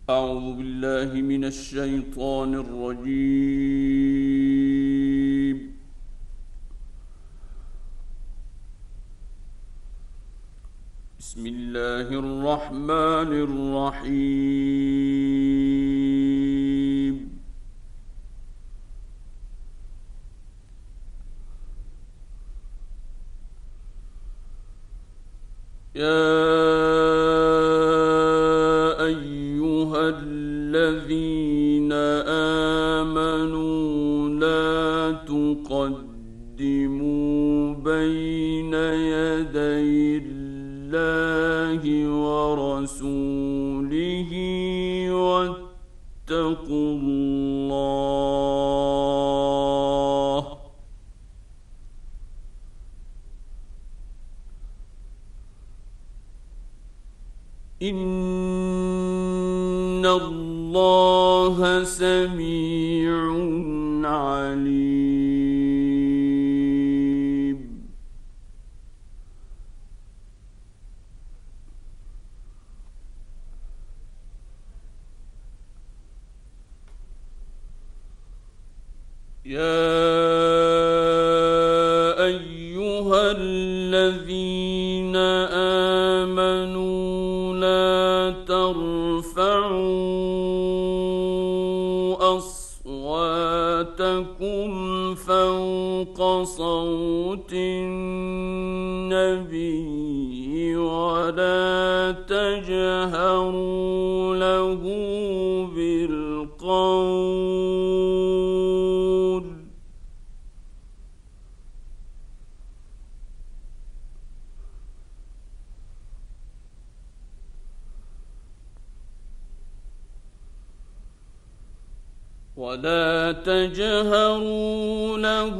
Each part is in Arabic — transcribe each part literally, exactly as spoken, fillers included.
أعوذ بالله من الشيطان الرجيم. بسم الله الرحمن الرحيم. يا أيها الذين آمنوا لا تقدموا بين يدي الله ورسوله واتقوا الله إن الله سميع عليم. يا أيها الذين آمنوا لا ترفعوا أصواتكم فوق صوت النبي ولا تجهروا له بالقول ولا تجهروا له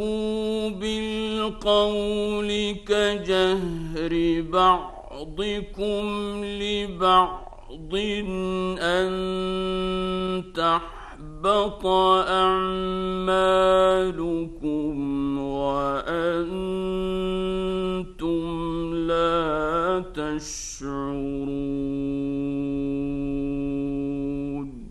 بالقول كجهر بعضكم لبعض أن تحبط أعمالكم وأنتم لا تشعرون.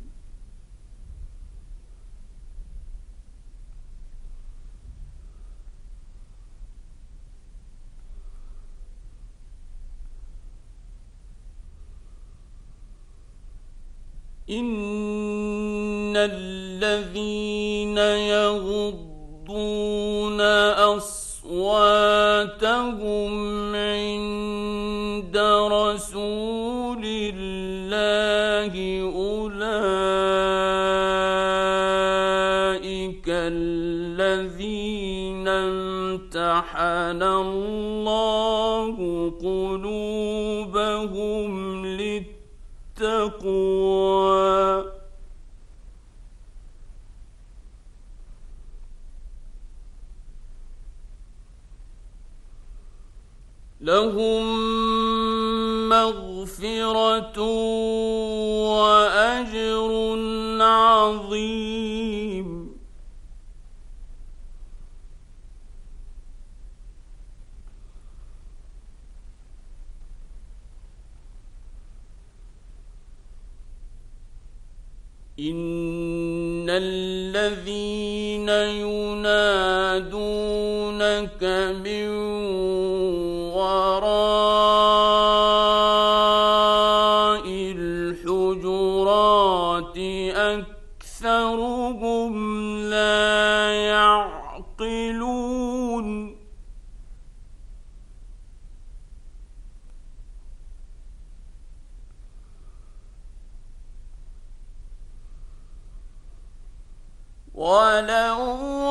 إن الذين يغضون أصواتهم عند رسول الله أولئك الذين امتحن الله قلوبهم للتقوى لهم مغفرة وأجر عظيم. إن الذين ينادونك من وراء الحجرات أكثرهم لا يعقلون. ولو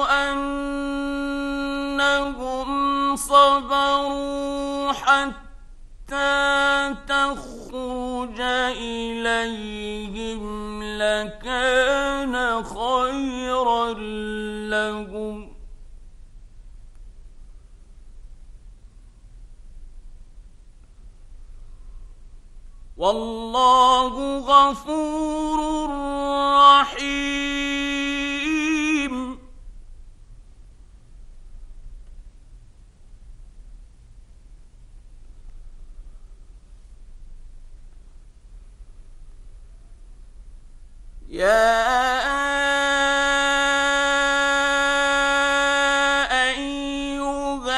أنهم صبروا حتى تخرج إليهم لكان خيرا لهم والله غفور رحيم. يا أيها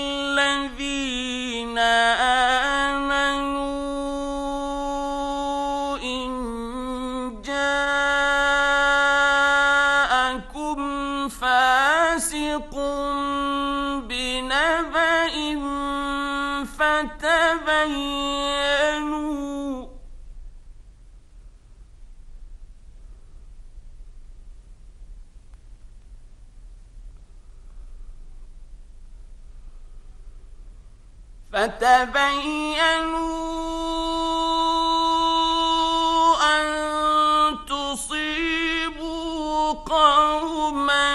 الذين آمنوا إن جاءكم فاسق بنبأ فتبينوا فتبينوا أن تصيبوا قوما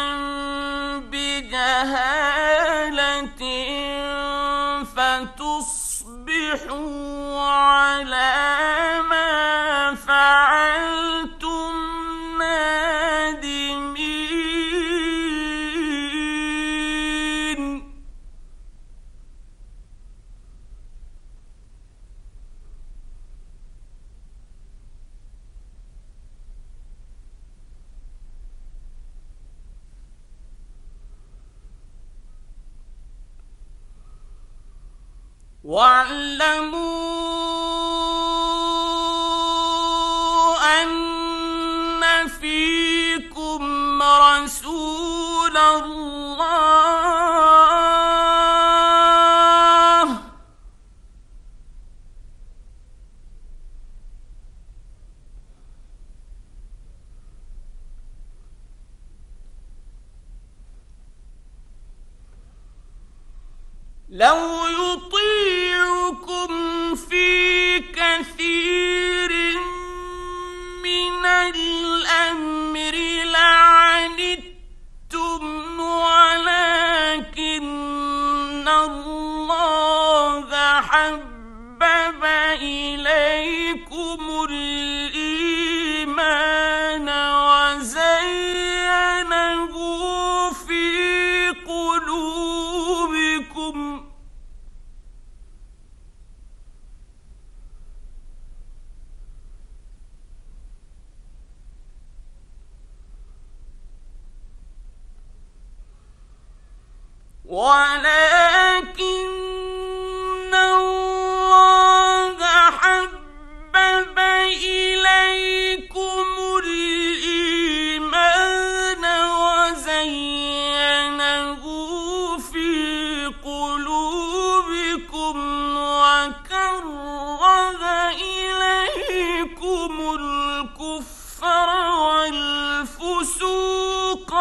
بجهالة فتصبحوا على ما فعلتم نادمين. واعلموا أن فيكم رسول الله لو يطيعكم في كثير من الأمر لعنتم ولكن الله حبب إليكم الإيمان وزينه في قلوبكم ولكن الله حبب إليكم الإيمان وزينه في قلوبكم وكره إليكم الكفر والفسوق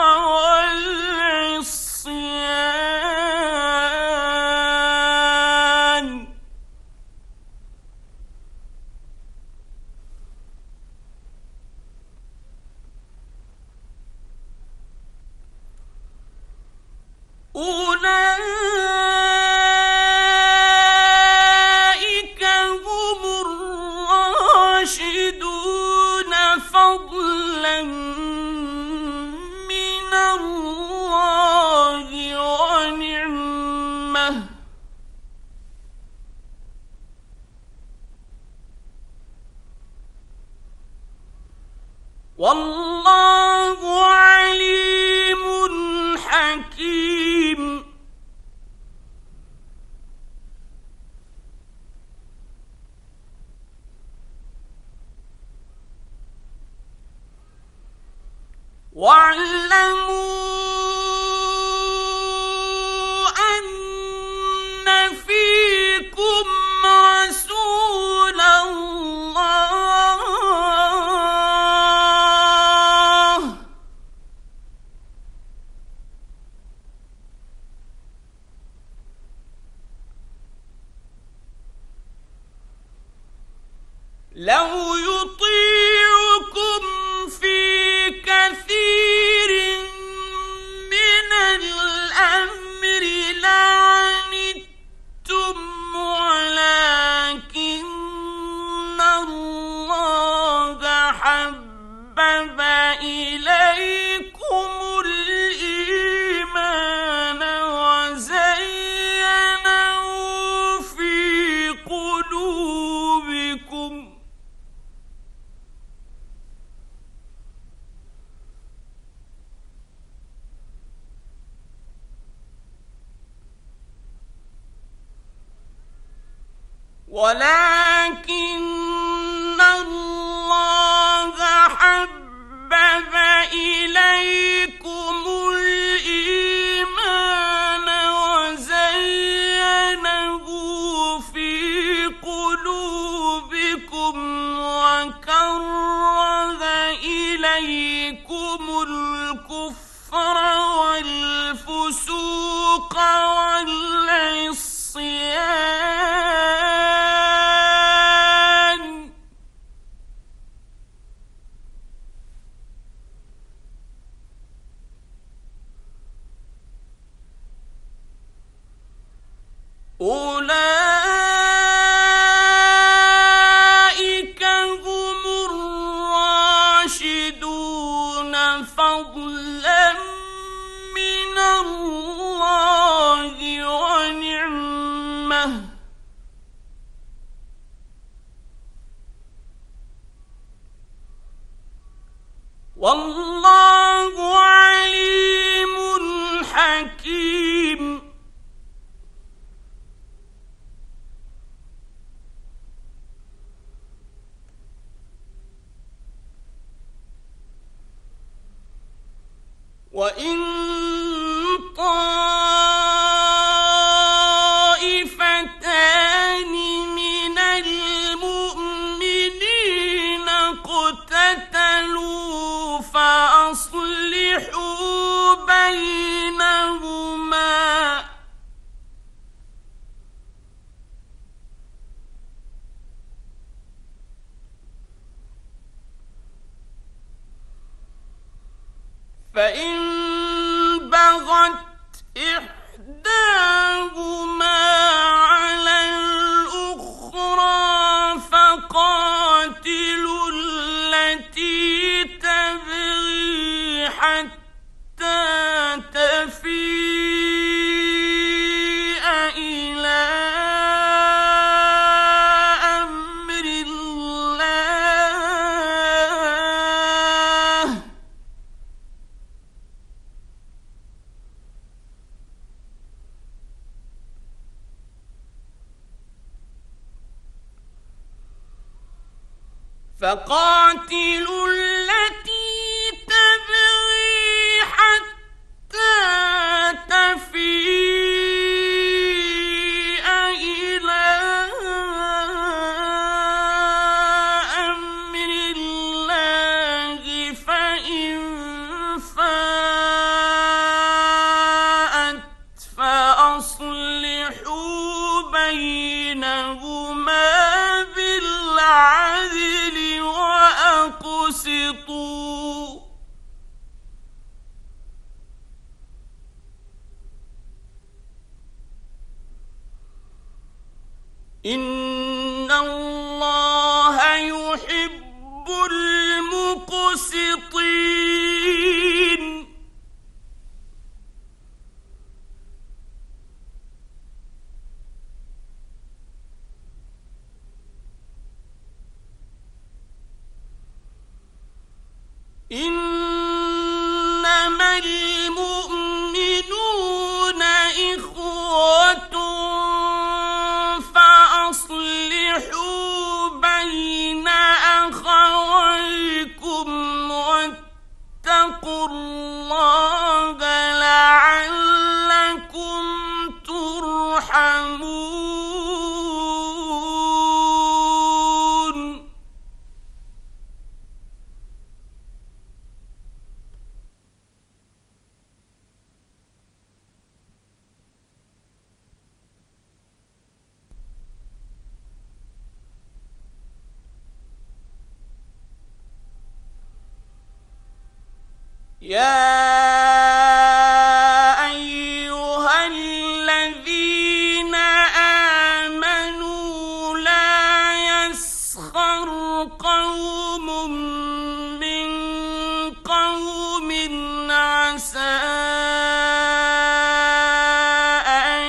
والعصيان أولئك هم الراشدون فضلا من الله ونعمه والله عليم حكيم. واعلموا أن فيكم رسول الله لو يطيعكم في كثير من الأمر لعنتم ولكن الله حبب إليكم الإيمان وزينه في قلوبكم ولكن الله حبب إليكم الإيمان وزينه في قلوبكم وكره إليكم الكفر والفسوق والعصيان أولئك هم الراشدون فضلا من الله ونعمة والله عليم حكيم. وإن طائفتان من المؤمنين اقتتلوا فأصلحوا بينهما فإن بغت إحداهما على الأخرى فقاتلوا التي تبغي حتى تفيء إلى أمر الله فقاتلوا التي تبغي حتى تفيء إلى أمر الله فإن فاءت فأصلحوا بينهما بالعدل وأقسطوا إن الله يحب المقسطين. إنما المؤمنون إخوة فأصلحوا بين أخويكم واتقوا الله لعلكم ترحمون. يا أيها الذين آمنوا لا يسخر قوم من قوم عسى أن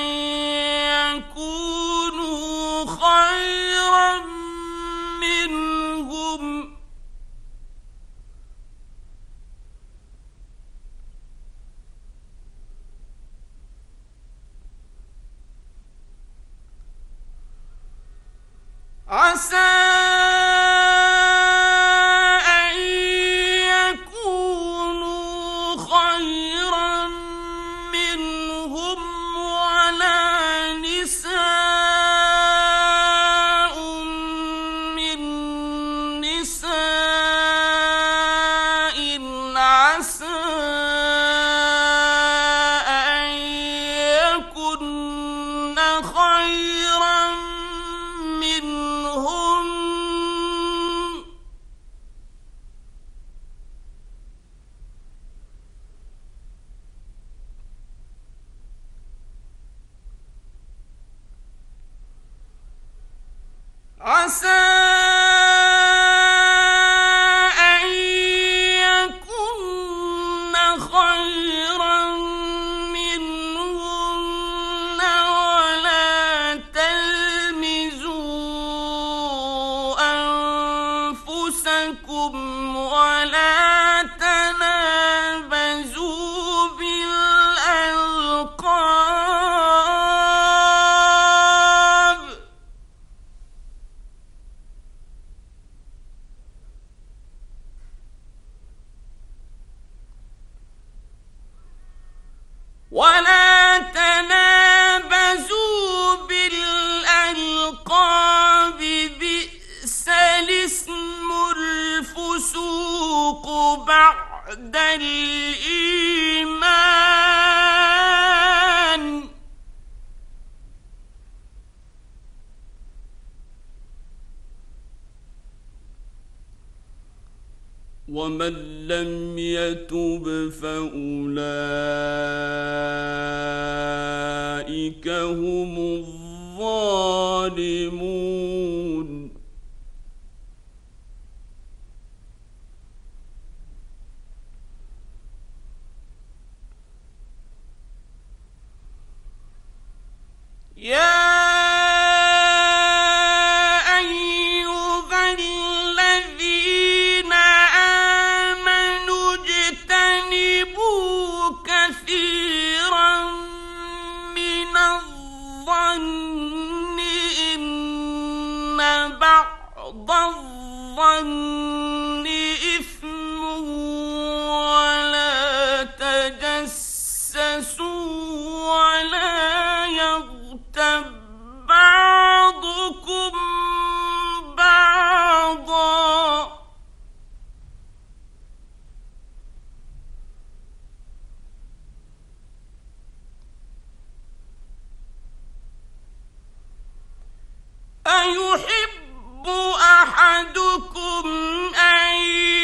يكونوا خيرا منهم عسى أن يكونوا خيرا منهم ولا نساء من نساء عسى أن يكن خيرا منهم عسى أن يكن خيرا منهن ولا تلمزوا أنفسكم ولا تنابزوا بالألقاب ولا تنابزوا بالألقاب بئس الاسم الفسوق بعد الإيمان ومن لم يتب فأولئك هم الظالمون يا أيها الذين آمنوا اجتنبوا كثيرا من الظن إن بعض الظن إثم ولا تجسسوا ولا يغتب بعضكم بعضا أيحب أحدكم أن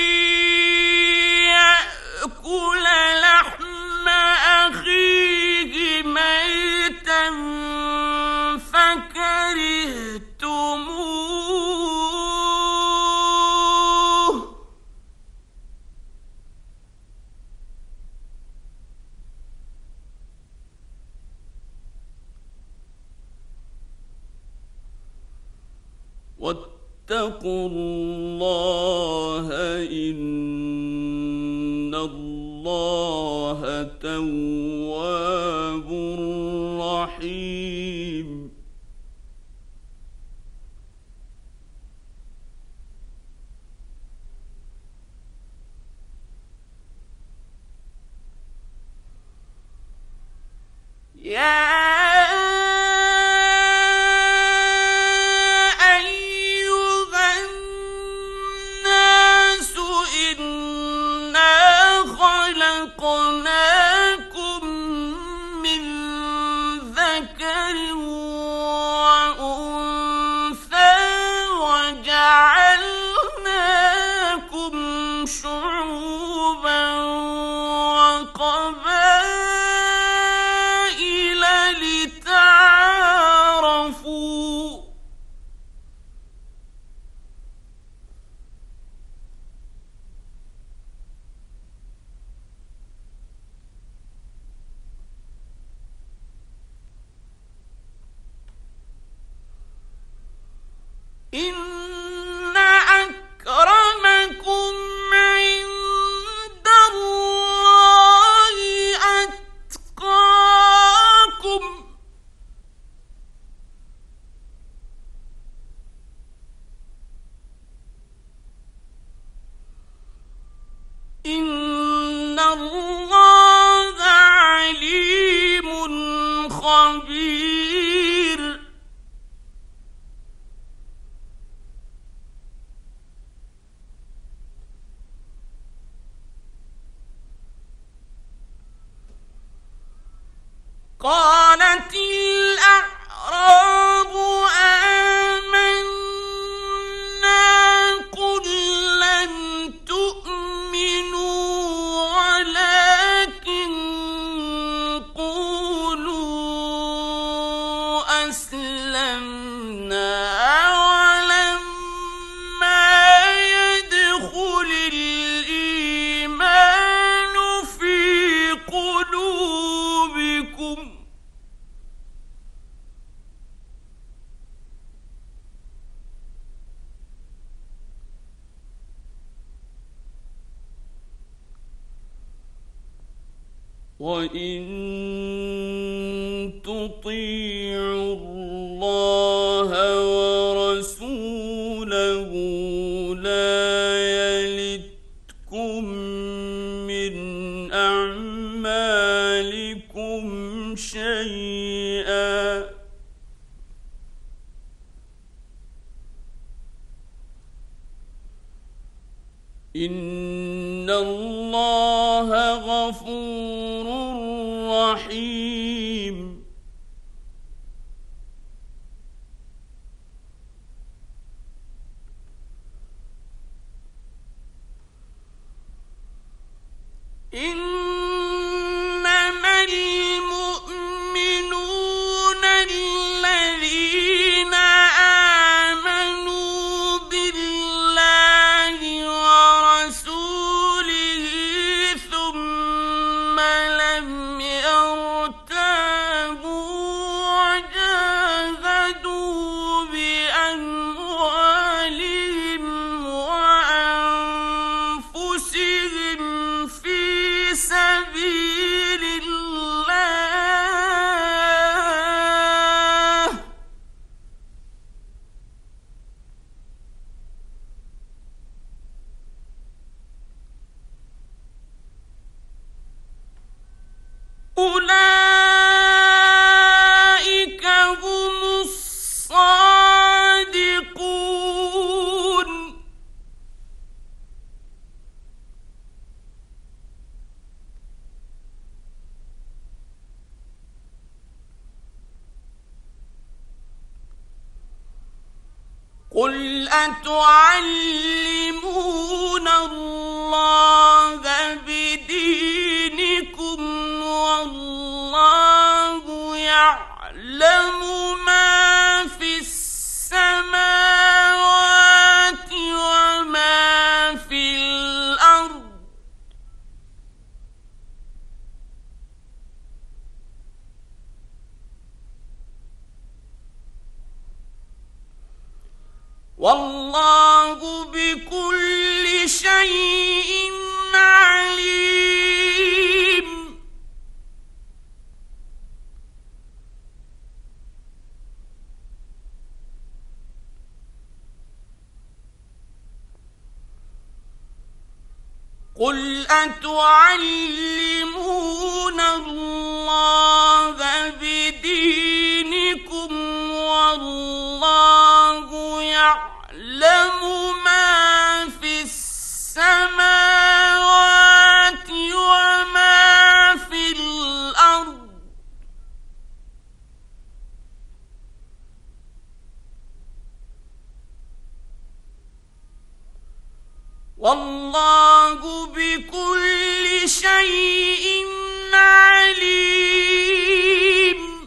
يأكل لحم أخيه ميتا فكرهتموه واتقوا الله إن الله تواب رحيم يا خلقناكم من ذكر وأنثى وجعلناكم شعوبا وقبائل لتعارفوا الله عليم خبير. قالت الأعراب آمنا قل لم تؤمنوا ولكن قولوا أسلمنا ولما يدخل الإيمان في قلوبكم وإن تطيعوا الله ورسوله لا يلتكم من أعمالكم شيئا إن الله غفور رحيم. إنما المؤمنون الذين آمنوا بالله ورسوله ثم لم يرتابوا وجاهدوا بأموالهم وأنفسهم في سبيل الله أولئك هم الصادقون. قل أتعلمون الله بدينكم والله يعلم ما في السماوات وما في الأرض والله بكل شيء عليم. قل أتعلمون الله بدينكم والله يعلم ما في السماوات وما في الأرض والله بكل شيء عليم.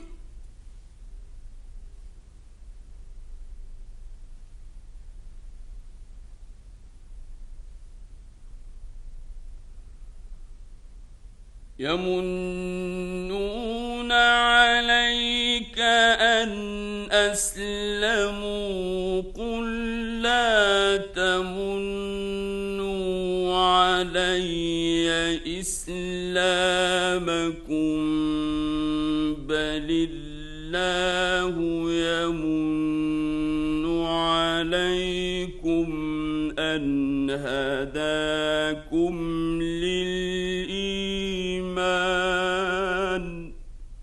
يمنون عليك أن أسلموا قل لا تمنوا علي إسلامكم بل الله يمن عليكم أن هداكم للإيمان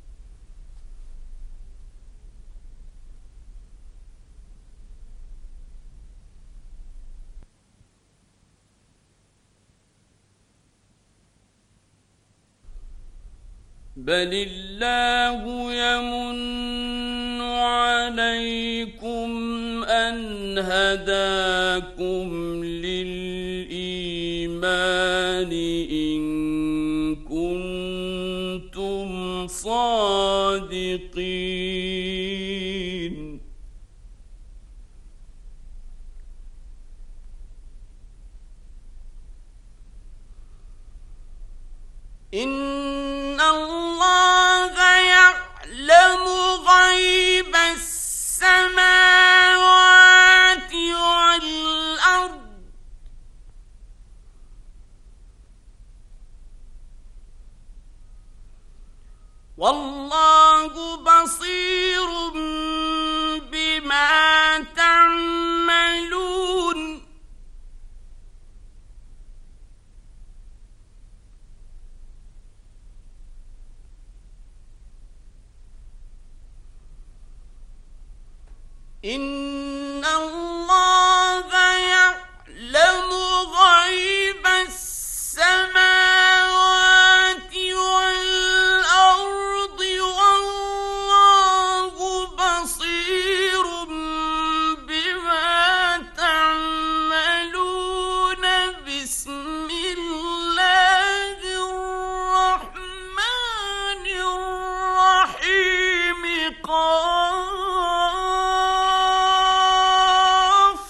بل الله يمن عليكم أن هداكم للإيمان إن كنتم صادقين إن الله يعلم غيب السماوات والأرض والله بصير بما تعملون إن الله يعلم غيب السماوات والأرض والله بصير بما تعملون بسم الله الرحمن الرحيم قاف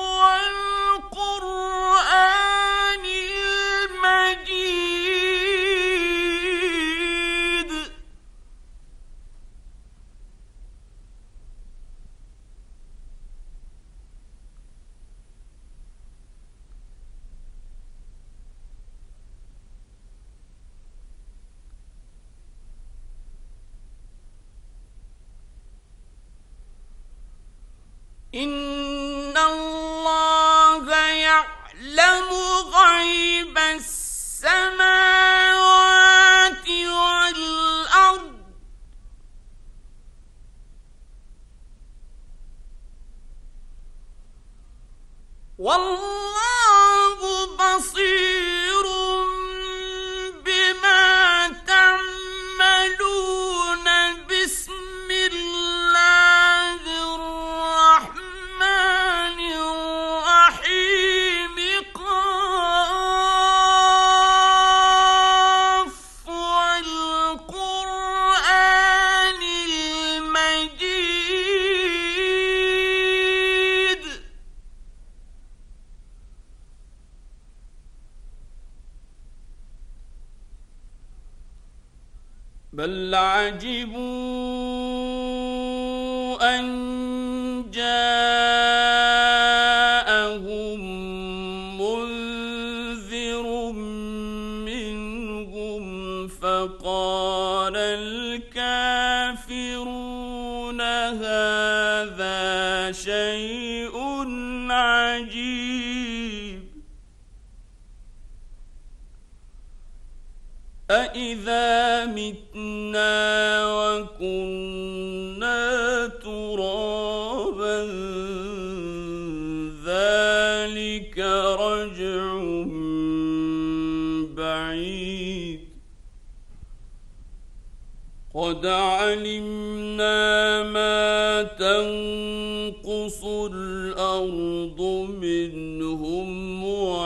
والقرآن المجيد إن الله يعلم غيب السماوات والأرض والله بصير بما تعملون بسم الله الرحمن الرحيم قاف والقرآن المجيد بل عجبوا أن جاءهم منذر منهم فقال الكافرون هذا شيء عجيب أإذا متنا وكنا ترابا ذلك رجع بعيد قد علمنا ما تنقص الأرض منهم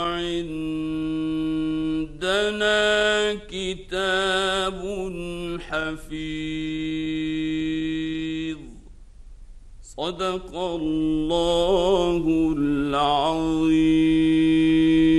وعندنا كتاب حفيظ صدق الله العظيم.